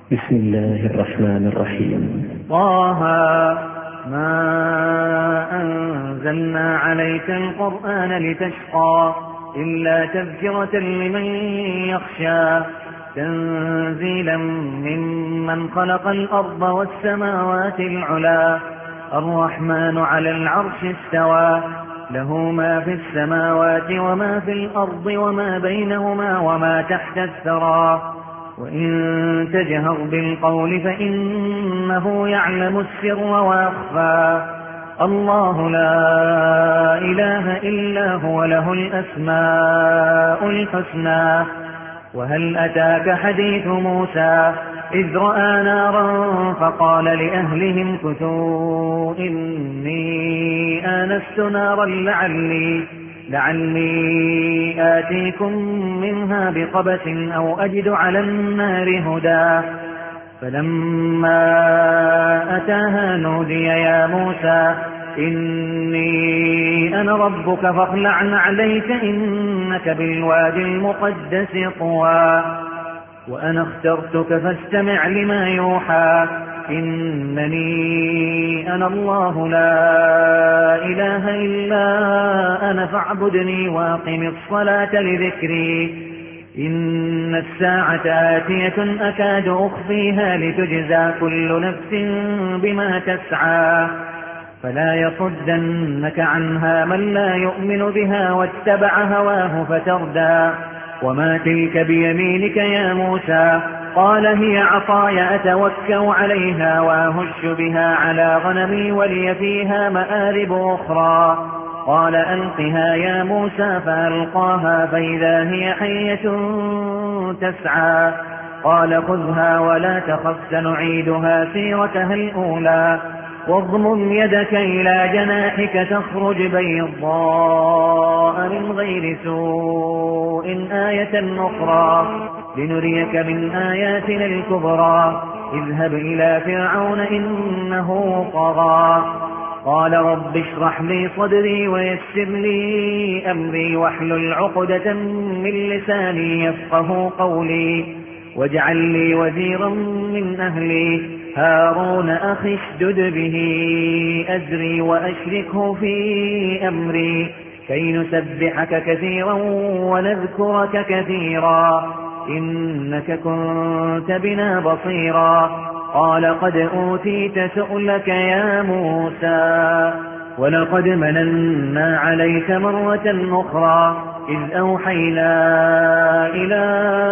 بسم الله الرحمن الرحيم. طه ما أنزلنا عليك القرآن لتشقى إلا تذكرة لمن يخشى تنزيلا ممن خلق الأرض والسماوات العلا الرحمن على العرش استوى له ما في السماوات وما في الأرض وما بينهما وما تحت الثرى وإن تجهر بالقول فإنه يعلم السر وأخفى الله لا إله إلا هو له الأسماء الحسنى وهل أتاك حديث موسى إذ رأى نارا فقال لأهلهم كثوا إني آنست نارا لعلي آتيكم منها بقبس أو أجد على النار هدى فلما أتاها نودي يا موسى إني أنا ربك فاخلع عليك إنك بالوادي المقدس طوى وأنا اخترتك فاستمع لما يوحى إنني أنا الله لا إله إلا أنا فاعبدني واقم الصلاة لذكري إن الساعة آتية أكاد أخفيها لتجزى كل نفس بما تسعى فلا يصدنك عنها من لا يؤمن بها واتبع هواه فتردى وما تلك بيمينك يا موسى قال هي عصاي أتوكأ عليها وأهش بها على غنمي ولي فيها مآرب أخرى قال ألقها يا موسى فألقاها فإذا هي حية تسعى قال خذها ولا تخف سنعيدها سيرتها الأولى واضمم يدك إلى جناحك تخرج بيضاء من غير سوء آية أخرى لنريك من آياتنا الكبرى اذهب إلى فرعون إنه طغى قال رب اشرح لي صدري ويسر لي أمري واحلل عقدة من لساني يفقه قولي واجعل لي وزيرا من أهلي هارون أخي اشدد به أزري وأشركه في أمري كي نسبحك كثيرا ونذكرك كثيرا إنك كنت بنا بصيرا قال قد أوتيت سؤلك يا موسى ولقد مننا عليك مرة أخرى إذ أوحينا إلى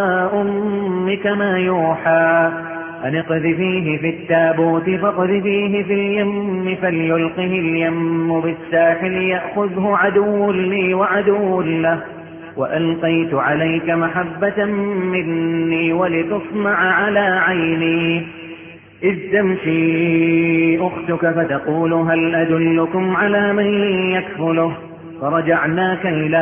أمك ما يوحى أن اقذفيه في التابوت فاقذفيه في اليم فليلقه اليم بالساحل يأخذه عدو لي وعدو له وألقيت عليك محبة مني ولتصنع على عيني إذ تمشي أختك فتقول هل أدلكم على من يكفله فرجعناك إلى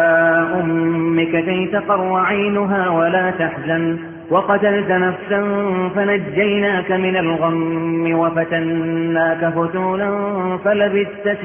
أمك كي تقر عينها ولا تحزن وقتلت نفسا فنجيناك من الغم وفتناك فتونا فلبثت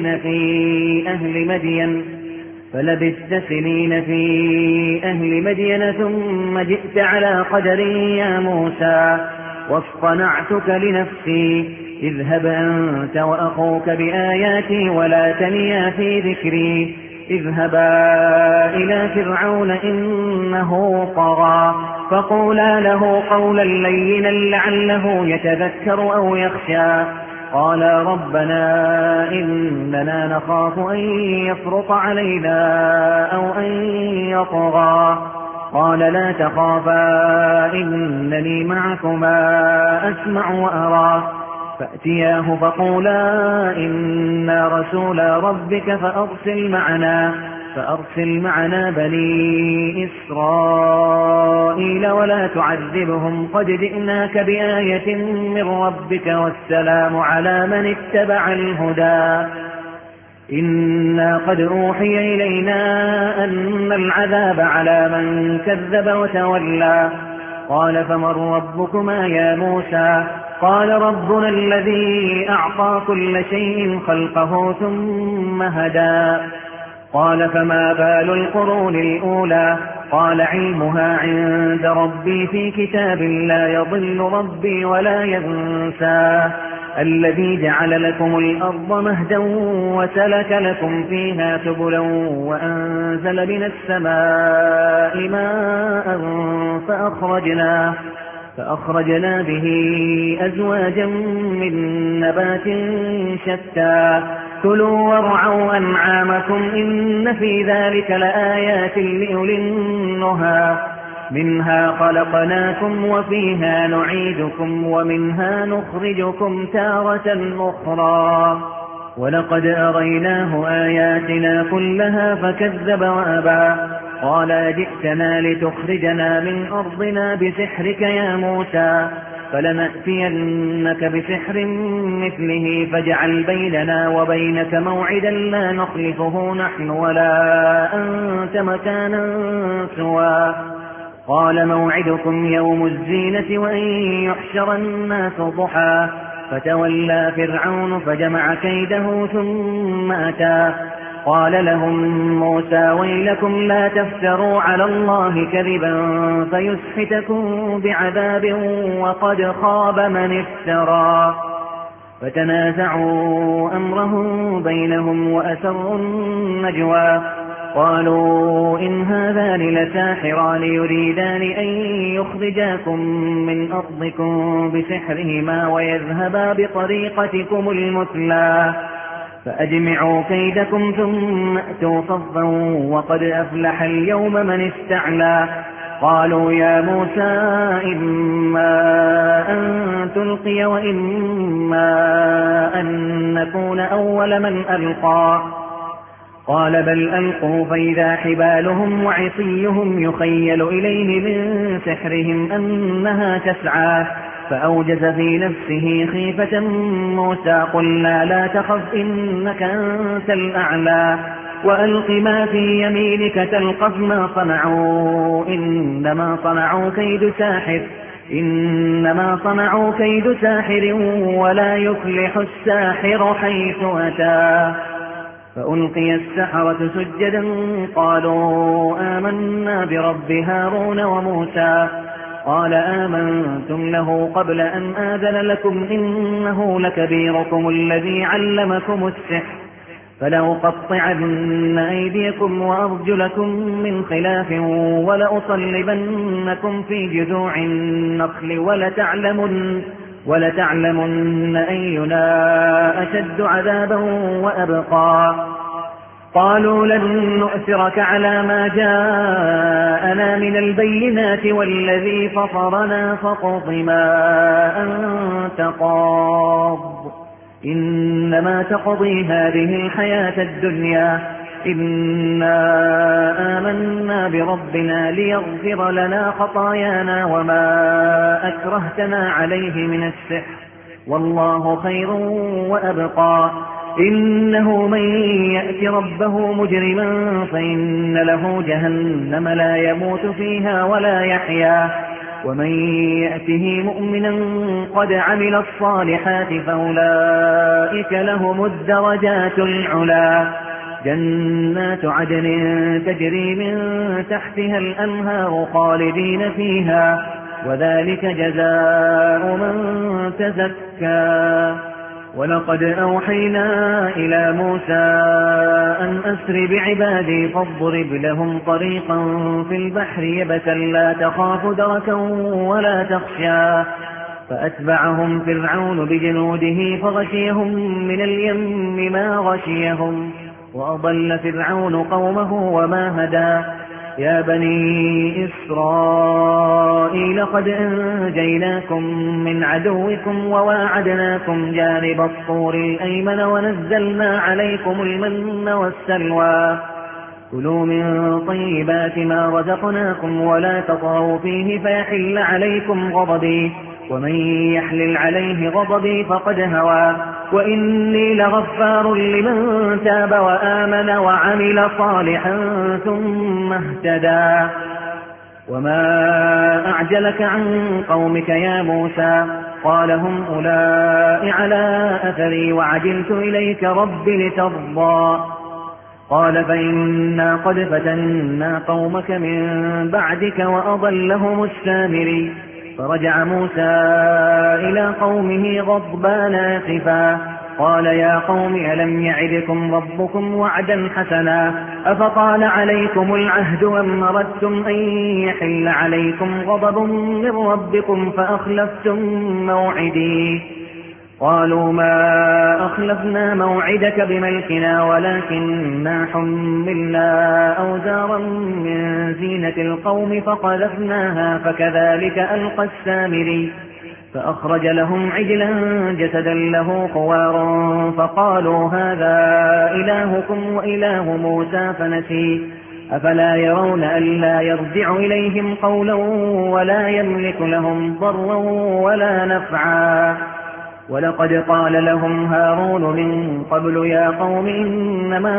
سنين في أهل مدين ثم جئت على قدر يا موسى واصطنعتك لنفسي اذهب أنت وأخوك بآياتي ولا تنيا في ذكري اذهبا إلى فرعون إنه طغى فقولا له قولا لينا لعله يتذكر أو يخشى قالا ربنا إننا نخاف أن يفرط علينا أو أن يطغى قال لا تخافا إنني معكما أسمع وأرى فأتياه فقولا إنا رسولا ربك فأرسل معنا بني إسرائيل ولا تعذبهم قد جئناك بآية من ربك والسلام على من اتبع الهدى إنا قد أوحي إلينا أن العذاب على من كذب وتولى قال فمن ربكما يا موسى قال ربنا الذي أعطى كل شيء خلقه ثم هدى قال فما بال القرون الأولى قال علمها عند ربي في كتاب لا يضل ربي ولا ينسى الذي جعل لكم الأرض مهدا وسلك لكم فيها سبلا وأنزل من السماء ماء فأخرجنا به أزواجا من نبات شتى كلوا وارعوا أنعامكم إن في ذلك لآيات لأولي النهى منها خلقناكم وفيها نعيدكم ومنها نخرجكم تارة أخرى ولقد أريناه آياتنا كلها فكذب وأبى قال جئتنا لتخرجنا من أرضنا بسحرك يا موسى فلنأتينك بسحر مثله فاجعل بيننا وبينك موعدا لا نخلفه نحن ولا أنت مكانا سوى قال موعدكم يوم الزينة وأن يحشر الناس ضحى فتولى فرعون فجمع كيده ثم أتى قال لهم موسى ويلكم لا تفتروا على الله كذبا فيسحتكم بعذاب وقد خاب من افترى فتنازعوا أمرهم بينهم وأسروا النجوى قالوا إن هذان لساحران يريدان أن يخرجاكم من أرضكم بسحرهما ويذهبا بطريقتكم المثلى فأجمعوا كيدكم ثم أتوا صفا وقد أفلح اليوم من استعلى قالوا يا موسى إما أن تلقي وإما أن نكون أول من ألقى قال بل ألقوا فإذا حبالهم وعصيهم يخيل إليه من سحرهم أنها تسعى فأوجز في نفسه خيفة موسى قلنا لا تخف إنك أنت الأعلى وألق ما في يمينك تلقف ما صنعوا إنما صنعوا كيد ساحر ولا يفلح الساحر حيث أتى فألقي السحرة سجدا قالوا آمنا برب هارون وموسى قال آمنتم له قبل أن آذن لكم إنه لكبيركم الذي علمكم السحر فلأقطعن أيديكم وأرجلكم من خلاف ولأصلبنكم في جذوع النخل ولتعلمن أينا أشد عذابا وأبقى قالوا لن نؤثرك على ما جاءنا من البينات والذي فطرنا فاقض ما أنت قاض إنما تقضي هذه الحياة الدنيا إنا آمنا بربنا ليغفر لنا خطايانا وما أكرهتنا عليه من السحر والله خير وأبقى إنه من يأت ربه مجرما فإن له جهنم لا يموت فيها ولا يحيا ومن يأته مؤمنا قد عمل الصالحات فأولئك لهم الدرجات العلا جنات عدن تجري من تحتها الأنهار خالدين فيها وذلك جزاء من تزكى ولقد أوحينا إلى موسى أن أسر بعبادي فاضرب لهم طريقا في البحر يبسا لا تخاف دركا ولا تخشى فأتبعهم فرعون بجنوده فغشيهم من اليم ما غشيهم وأضل فرعون قومه وما هدى يا بني إسرائيل قد أنجيناكم من عدوكم وواعدناكم جانب الطور الأيمن ونزلنا عليكم المن والسلوى كلوا من طيبات ما رزقناكم ولا تطغوا فيه فيحل عليكم غضبي ومن يحلل عليه غضبي فقد هوى وإني لغفار لمن تاب وآمن وعمل صالحا ثم اهتدى وما أعجلك عن قومك يا موسى قال هم أولئك على أثري وعجلت إليك رب لترضى قال فإنا قد فتنا قومك من بعدك وأضلهم السامري. فرجع موسى إلى قومه غضبان آسفا قال يا قوم ألم يعدكم ربكم وعدا حسنا أفطال عليكم العهد أم أردتم أن يحل عليكم غضب من ربكم فأخلفتم موعدي. قالوا ما أخلفنا موعدك بملكنا ولكننا حملنا أوزارا من زينة القوم فقذفناها فكذلك ألقى السامري. فأخرج لهم عجلا جسدا له خوار فقالوا هذا إلهكم وإله موسى فنسي. أفلا يرون ألا يرجع إليهم قولا ولا يملك لهم ضرا ولا نفعا. ولقد قال لهم هارون من قبل يا قوم إنما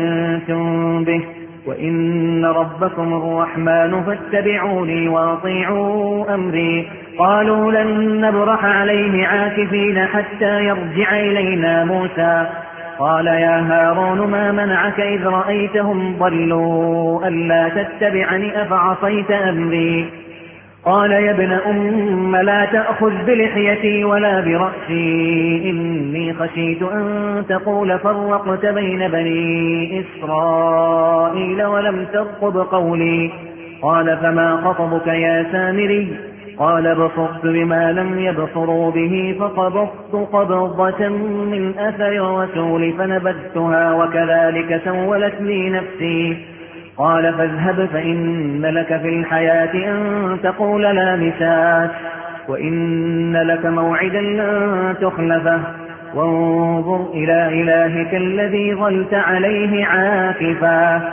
فتنتم به وإن ربكم الرحمن فاتبعوني وأطيعوا أمري. قالوا لن نبرح عليه عاكفين حتى يرجع إلينا موسى. قال يا هارون ما منعك إذ رأيتهم ضلوا ألا تتبعني أفعصيت أمري. قال يا ابن أم لا تأخذ بلحيتي ولا برأسي إني خشيت أن تقول فرقت بين بني إسرائيل ولم ترقب قولي. قال فما خطبك يا سامري؟ قال بصرت بما لم يبصروا به فقبضت قبضة من أثر الرسول فنبذتها وكذلك سولت لي نفسي. قال فاذهب فإن لك في الحياة أن تقول لا مساس وإن لك موعدا لن تخلفه وانظر إلى إلهك الذي ظلت عليه عاكفا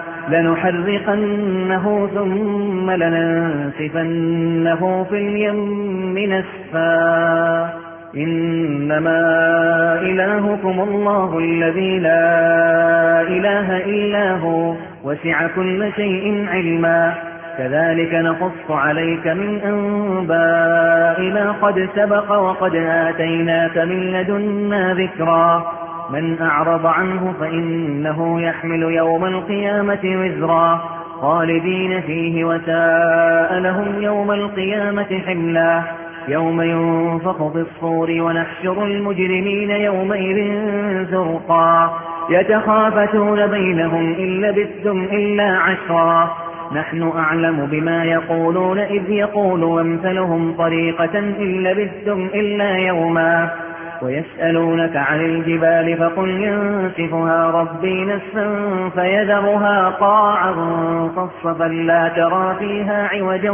لنحرقنه ثم لننسفنه في اليم نسفا. إنما إلهكم الله الذي لا إله إلا هو وسع كل شيء علما. كذلك نقص عليك من أنباء ما قد سبق وقد آتيناك من لدنا ذكرا. من أعرض عنه فإنه يحمل يوم القيامة وزرا خالدين فيه وساء لهم يوم القيامة حملا. يوم ينفخ في الصور ونحشر المجرمين يومئذ زرقا يتخافتون بينهم إن لبثتم إلا عشرا نحن أعلم بما يقولون إذ يقول وامثلهم طريقة إن لبثتم إلا يوما. ويسألونك عن الجبال فقل ينسفها ربي نسفا فيذرها قاعا صفصفا لا ترى فيها عوجا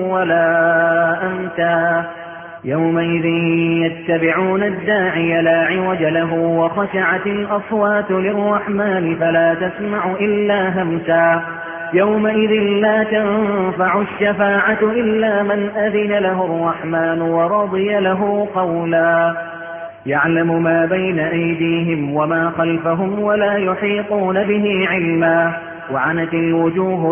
ولا أمتا. يومئذ يتبعون الداعي لا عوج له وخشعت الأصوات للرحمن فلا تسمع إلا همسا. يومئذ لا تنفع الشفاعة إلا من أذن له الرحمن ورضي له قولا. يعلم ما بين أيديهم وما خلفهم ولا يحيطون به علما. وعنت الوجوه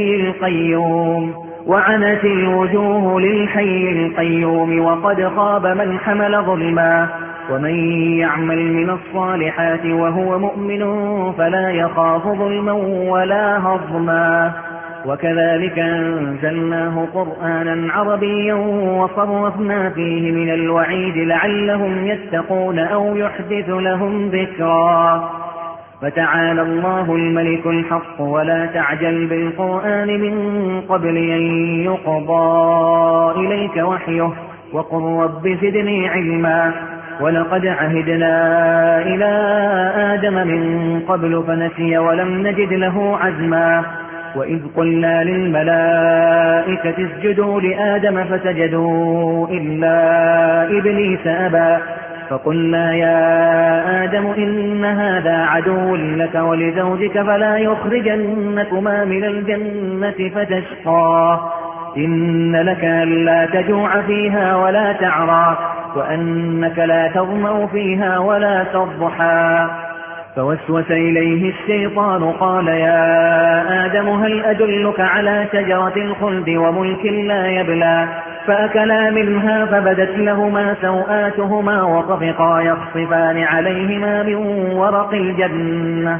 للحي القيوم وقد خاب من حمل ظلما. ومن يعمل من الصالحات وهو مؤمن فلا يخاف ظلما ولا هضما. وكذلك أنزلناه قرآنا عربيا وصرفنا فيه من الوعيد لعلهم يتقون أو يحدث لهم ذكرا. فتعالى الله الملك الحق ولا تعجل بالقرآن من قبل أن يقضى إليك وحيه وقل رب زدني علما. ولقد عهدنا إلى آدم من قبل فنسي ولم نجد له عزما. وإذ قلنا للملائكة اسجدوا لآدم فسجدوا إلا إبليس أبى. فقلنا يا آدم إن هذا عدو لك ولزوجك فلا يخرجنكما من الجنة فتشقى. إن لك ألا تجوع فيها ولا تعرى وأنك لا تظمأ فيها ولا تضحى. فوسوس إليه الشيطان قال يا آدم هل أدلك على شجرة الخلد وملك لا يبلى. فأكلا منها فبدت لهما سوآتهما وطفقا يخصفان عليهما من ورق الجنة.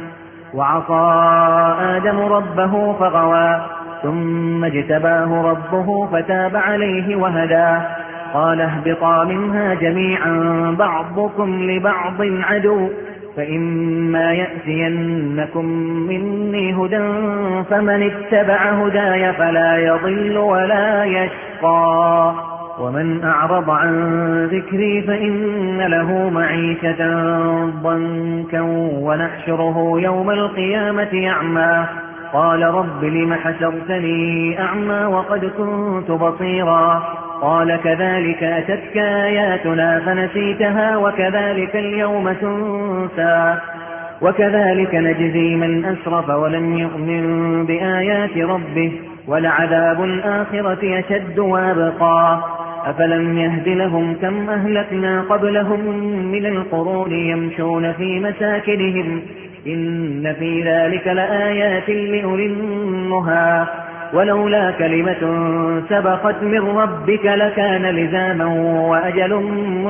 وعصى آدم ربه فغوى ثم اجتباه ربه فتاب عليه وهدى قال اهبطا منها جميعا بعضكم لبعض عدو فإما يأتينكم مني هدى فمن اتبع هداي فلا يضل ولا يشقى ومن أعرض عن ذكري فإن له معيشة ضنكا ونحشره يوم القيامة أعمى قال رب لم حشرتني أعمى وقد كنت بصيرا قال كذلك أتتك آياتنا فنسيتها وكذلك اليوم تنسى وكذلك نجزي من أسرف ولم يؤمن بآيات ربه ولعذاب الآخرة أشد وأبقى أفلم يهد لهم كم أهلكنا قبلهم من القرون يمشون في مساكنهم إن في ذلك لآيات لأولي النهى ولولا كلمة سبقت من ربك لكان لزاما وأجل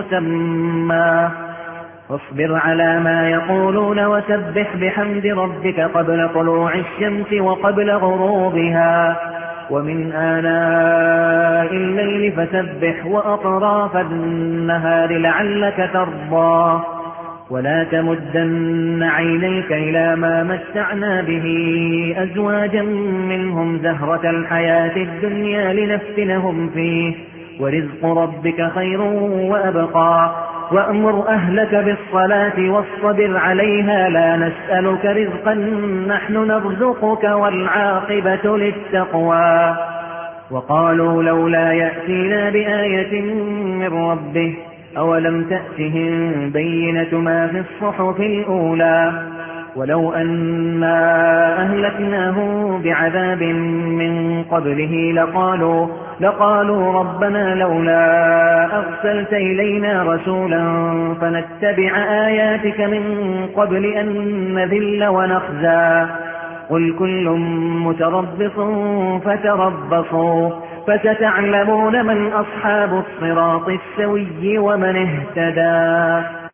مسمى واصبر على ما يقولون وسبح بحمد ربك قبل طلوع الشمس وقبل غروبها ومن آناء الليل فسبح وأطراف النهار لعلك ترضى ولا تمدن عينيك إلى ما متعنا به أزواجا منهم زهرة الحياة الدنيا لنفتنهم فيه ورزق ربك خير وأبقى وأمر أهلك بالصلاة واصطبر عليها لا نسألك رزقا نحن نرزقك والعاقبة للتقوى وقالوا لولا يأتينا بآية من ربه أولم تأتهم بينة ما في الصحف الأولى ولو أنا أهلكناهم بعذاب من قبله لقالوا ربنا لولا أرسلت إلينا رسولا فنتبع آياتك من قبل أن نذل ونخزى قل كل متربص فتربصوا فستعلمون من أصحاب الصراط السوي ومن اهتدى